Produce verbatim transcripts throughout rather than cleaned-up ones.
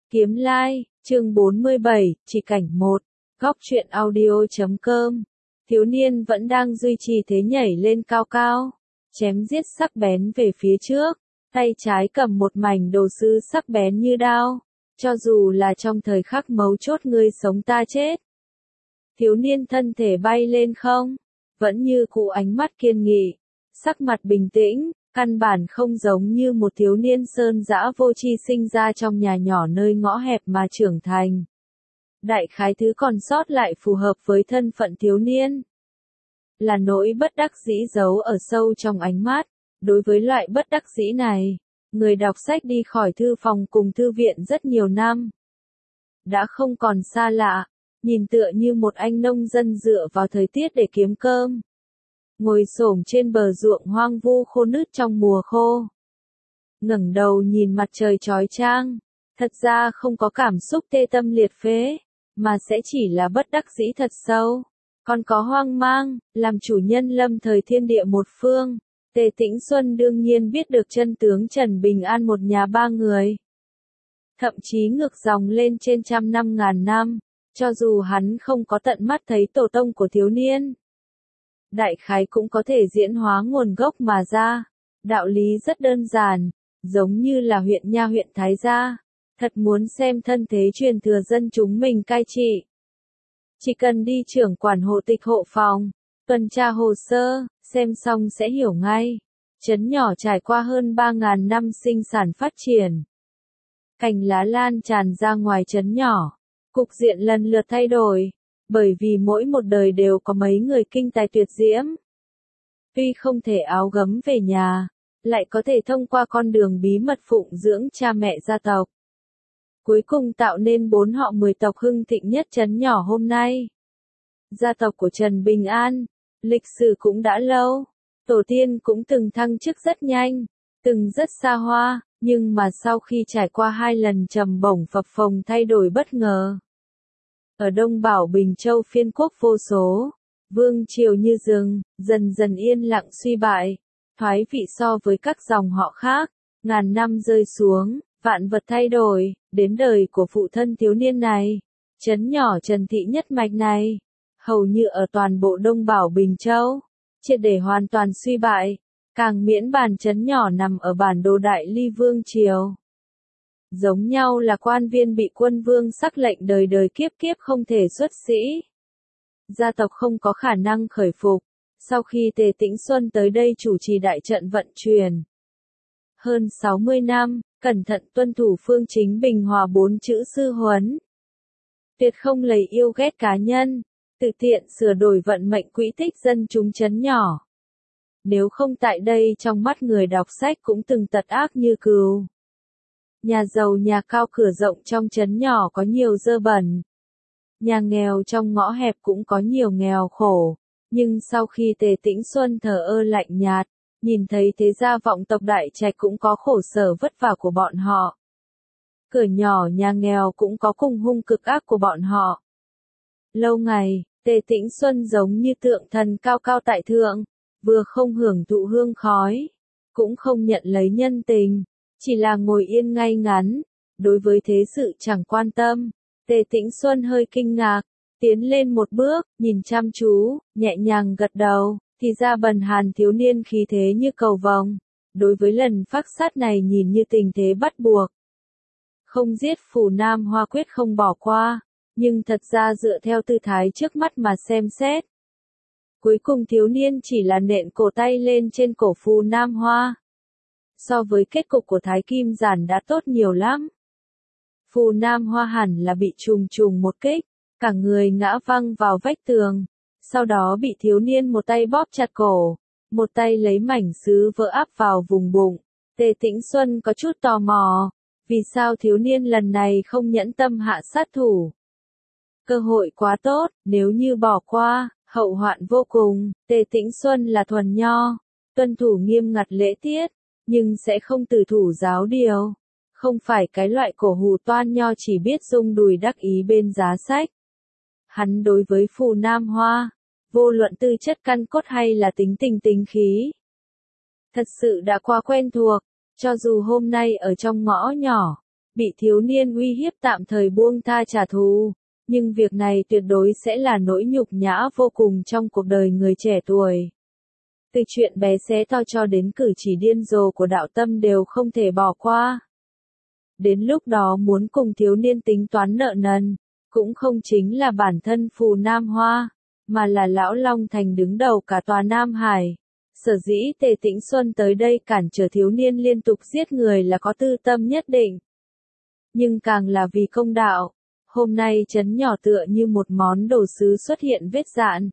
Kiếm Lai, chương bốn mươi bảy, chỉ cảnh một, góc truyện audio chấm com. Thiếu niên vẫn đang duy trì thế nhảy lên cao cao, chém giết sắc bén về phía trước, tay trái cầm một mảnh đồ sứ sắc bén như đao, cho dù là trong thời khắc mấu chốt ngươi sống ta chết. Thiếu niên thân thể bay lên không, vẫn như cũ ánh mắt kiên nghị, sắc mặt bình tĩnh, căn bản không giống như một thiếu niên sơn dã vô tri sinh ra trong nhà nhỏ nơi ngõ hẹp mà trưởng thành. Đại khái thứ còn sót lại phù hợp với thân phận thiếu niên là nỗi bất đắc dĩ giấu ở sâu trong ánh mắt. Đối với loại bất đắc dĩ này, người đọc sách đi khỏi thư phòng cùng thư viện rất nhiều năm đã không còn xa lạ, nhìn tựa như một anh nông dân dựa vào thời tiết để kiếm cơm, ngồi xổm trên bờ ruộng hoang vu khô nứt trong mùa khô, ngẩng đầu nhìn mặt trời chói chang, thật ra không có cảm xúc tê tâm liệt phế, mà sẽ chỉ là bất đắc dĩ thật sâu, còn có hoang mang. Làm chủ nhân lâm thời thiên địa một phương, Tề Tĩnh Xuân đương nhiên biết được chân tướng Trần Bình An một nhà ba người, thậm chí ngược dòng lên trên trăm năm ngàn năm, cho dù hắn không có tận mắt thấy tổ tông của thiếu niên, đại khái cũng có thể diễn hóa nguồn gốc mà ra. Đạo lý rất đơn giản, giống như là huyện nha huyện Thái Gia, thật muốn xem thân thế truyền thừa dân chúng mình cai trị, chỉ cần đi trưởng quản hộ tịch hộ phòng, tuần tra hồ sơ, xem xong sẽ hiểu ngay. Trấn nhỏ trải qua hơn ba ngàn năm sinh sản phát triển, cành lá lan tràn ra ngoài trấn nhỏ, cục diện lần lượt thay đổi, bởi vì mỗi một đời đều có mấy người kinh tài tuyệt diễm. Tuy không thể áo gấm về nhà, lại có thể thông qua con đường bí mật phụng dưỡng cha mẹ gia tộc, cuối cùng tạo nên bốn họ mười tộc hưng thịnh nhất trấn nhỏ hôm nay. Gia tộc của Trần Bình An, lịch sử cũng đã lâu, tổ tiên cũng từng thăng chức rất nhanh, từng rất xa hoa, nhưng mà sau khi trải qua hai lần trầm bổng phập phồng thay đổi bất ngờ. Ở Đông Bảo Bình Châu phiên quốc vô số, vương triều như rừng, dần dần yên lặng suy bại, thoái vị so với các dòng họ khác, ngàn năm rơi xuống, vạn vật thay đổi, đến đời của phụ thân thiếu niên này, trấn nhỏ Trần Thị nhất mạch này, hầu như ở toàn bộ Đông Bảo Bình Châu, triệt để hoàn toàn suy bại, càng miễn bàn trấn nhỏ nằm ở bản đồ đại ly vương triều. Giống nhau là quan viên bị quân vương sắc lệnh đời đời kiếp kiếp không thể xuất sĩ. Gia tộc không có khả năng khởi phục, sau khi Tề Tĩnh Xuân tới đây chủ trì đại trận vận chuyển. Hơn sáu mươi năm, cẩn thận tuân thủ phương chính bình hòa bốn chữ sư huấn. Tuyệt không lấy yêu ghét cá nhân, tự tiện sửa đổi vận mệnh quỹ tích dân chúng trấn nhỏ. Nếu không tại đây trong mắt người đọc sách cũng từng tật ác như cừu. Nhà giàu nhà cao cửa rộng trong trấn nhỏ có nhiều dơ bẩn. Nhà nghèo trong ngõ hẹp cũng có nhiều nghèo khổ. Nhưng sau khi Tề Tĩnh Xuân thờ ơ lạnh nhạt, nhìn thấy thế gia vọng tộc đại trạch cũng có khổ sở vất vả của bọn họ. Cửa nhỏ nhà nghèo cũng có cùng hung cực ác của bọn họ. Lâu ngày, Tề Tĩnh Xuân giống như tượng thần cao cao tại thượng, vừa không hưởng thụ hương khói, cũng không nhận lấy nhân tình, chỉ là ngồi yên ngay ngắn, đối với thế sự chẳng quan tâm. Tề Tĩnh Xuân hơi kinh ngạc, tiến lên một bước, nhìn chăm chú, nhẹ nhàng gật đầu, thì ra Bần Hàn thiếu niên khí thế như cầu vồng, đối với lần phác sát này nhìn như tình thế bắt buộc. Không giết Phù Nam Hoa quyết không bỏ qua, nhưng thật ra dựa theo tư thái trước mắt mà xem xét. Cuối cùng thiếu niên chỉ là nện cổ tay lên trên cổ Phù Nam Hoa. So với kết cục của Thái Kim Giản đã tốt nhiều lắm. Phù Nam Hoa hẳn là bị trùng trùng một kích, cả người ngã văng vào vách tường, sau đó bị thiếu niên một tay bóp chặt cổ, một tay lấy mảnh sứ vỡ áp vào vùng bụng. Tề Tĩnh Xuân có chút tò mò, vì sao thiếu niên lần này không nhẫn tâm hạ sát thủ. Cơ hội quá tốt, nếu như bỏ qua, hậu hoạn vô cùng. Tề Tĩnh Xuân là thuần nho, tuân thủ nghiêm ngặt lễ tiết, nhưng sẽ không từ thủ giáo điều. Không phải cái loại cổ hủ toan nho chỉ biết rung đùi đắc ý bên giá sách. Hắn đối với Phù Nam Hoa, vô luận tư chất căn cốt hay là tính tình tính khí, thật sự đã quá quen thuộc, cho dù hôm nay ở trong ngõ nhỏ, bị thiếu niên uy hiếp tạm thời buông tha trả thù, nhưng việc này tuyệt đối sẽ là nỗi nhục nhã vô cùng trong cuộc đời người trẻ tuổi. Từ chuyện bé xé to cho đến cử chỉ điên rồ của đạo tâm đều không thể bỏ qua. Đến lúc đó muốn cùng thiếu niên tính toán nợ nần, cũng không chính là bản thân Phù Nam Hoa, mà là Lão Long Thành đứng đầu cả tòa Nam Hải. Sở dĩ Tề Tĩnh Xuân tới đây cản trở thiếu niên liên tục giết người là có tư tâm nhất định. Nhưng càng là vì công đạo, hôm nay trấn nhỏ tựa như một món đồ sứ xuất hiện vết dạn.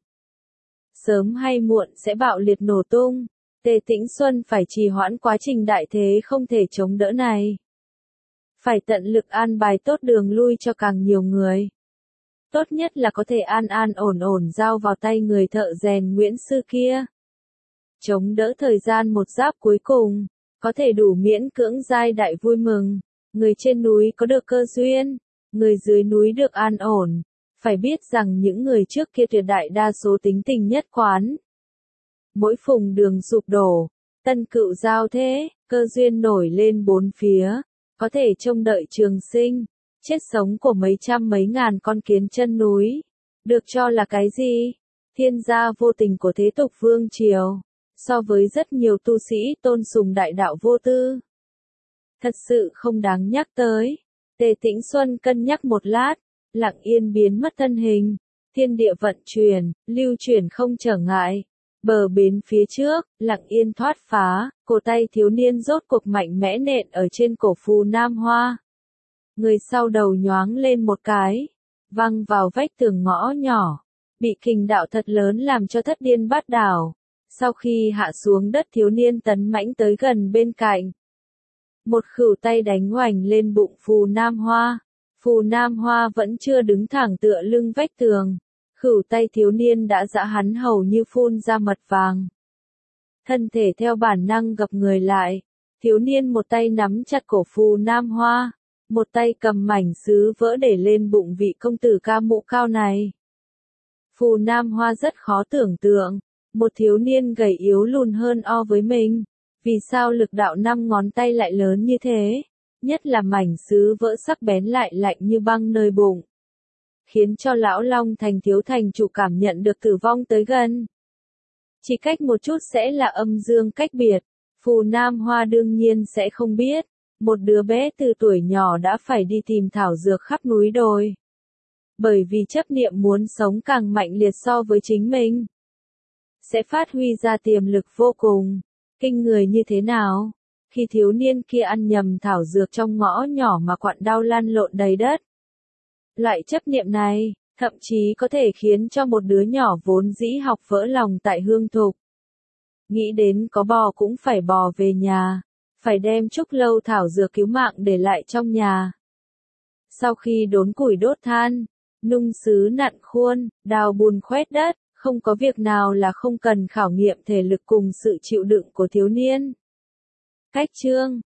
Sớm hay muộn sẽ bạo liệt nổ tung, Tề Tĩnh Xuân phải trì hoãn quá trình đại thế không thể chống đỡ này. Phải tận lực an bài tốt đường lui cho càng nhiều người. Tốt nhất là có thể an an ổn ổn giao vào tay người thợ rèn Nguyễn Sư kia. Chống đỡ thời gian một giáp cuối cùng, có thể đủ miễn cưỡng giai đại vui mừng. Người trên núi có được cơ duyên, người dưới núi được an ổn. Phải biết rằng những người trước kia tuyệt đại đa số tính tình nhất quán. Mỗi phùng đường sụp đổ, tân cựu giao thế, cơ duyên nổi lên bốn phía, có thể trông đợi trường sinh, chết sống của mấy trăm mấy ngàn con kiến chân núi. Được cho là cái gì? Thiên gia vô tình của thế tục vương triều, so với rất nhiều tu sĩ tôn sùng đại đạo vô tư. Thật sự không đáng nhắc tới. Tề Tĩnh Xuân cân nhắc một lát, lặng yên biến mất thân hình, thiên địa vận chuyển, lưu chuyển không trở ngại. Bờ bến phía trước, lặng yên thoát phá, cổ tay thiếu niên rốt cuộc mạnh mẽ nện ở trên cổ Phù Nam Hoa. Người sau đầu nhoáng lên một cái, văng vào vách tường ngõ nhỏ, bị kình đạo thật lớn làm cho thất điên bát đảo. Sau khi hạ xuống đất thiếu niên tấn mãnh tới gần bên cạnh. Một khửu tay đánh oành lên bụng Phù Nam Hoa. Phù Nam Hoa vẫn chưa đứng thẳng tựa lưng vách tường. Khửu tay thiếu niên đã dã hắn hầu như phun ra mật vàng. Thân thể theo bản năng gập người lại. Thiếu niên một tay nắm chặt cổ Phù Nam Hoa. Một tay cầm mảnh sứ vỡ để lên bụng vị công tử ca mũ cao này. Phù Nam Hoa rất khó tưởng tượng. Một thiếu niên gầy yếu lùn hơn o với mình. Vì sao lực đạo năm ngón tay lại lớn như thế? Nhất là mảnh sứ vỡ sắc bén lại lạnh như băng nơi bụng. Khiến cho Lão Long Thành thiếu thành chủ cảm nhận được tử vong tới gần. Chỉ cách một chút sẽ là âm dương cách biệt. Phù Nam Hoa đương nhiên sẽ không biết. Một đứa bé từ tuổi nhỏ đã phải đi tìm thảo dược khắp núi đồi. Bởi vì chấp niệm muốn sống càng mạnh liệt so với chính mình. Sẽ phát huy ra tiềm lực vô cùng. Kinh người như thế nào? Khi thiếu niên kia ăn nhầm thảo dược trong ngõ nhỏ mà quặn đau lăn lộn đầy đất. Loại chấp niệm này, thậm chí có thể khiến cho một đứa nhỏ vốn dĩ học vỡ lòng tại hương thục. Nghĩ đến có bò cũng phải bò về nhà, phải đem trúc lâu thảo dược cứu mạng để lại trong nhà. Sau khi đốn củi đốt than, nung sứ nặn khuôn, đào bùn khoét đất, không có việc nào là không cần khảo nghiệm thể lực cùng sự chịu đựng của thiếu niên. Cách chương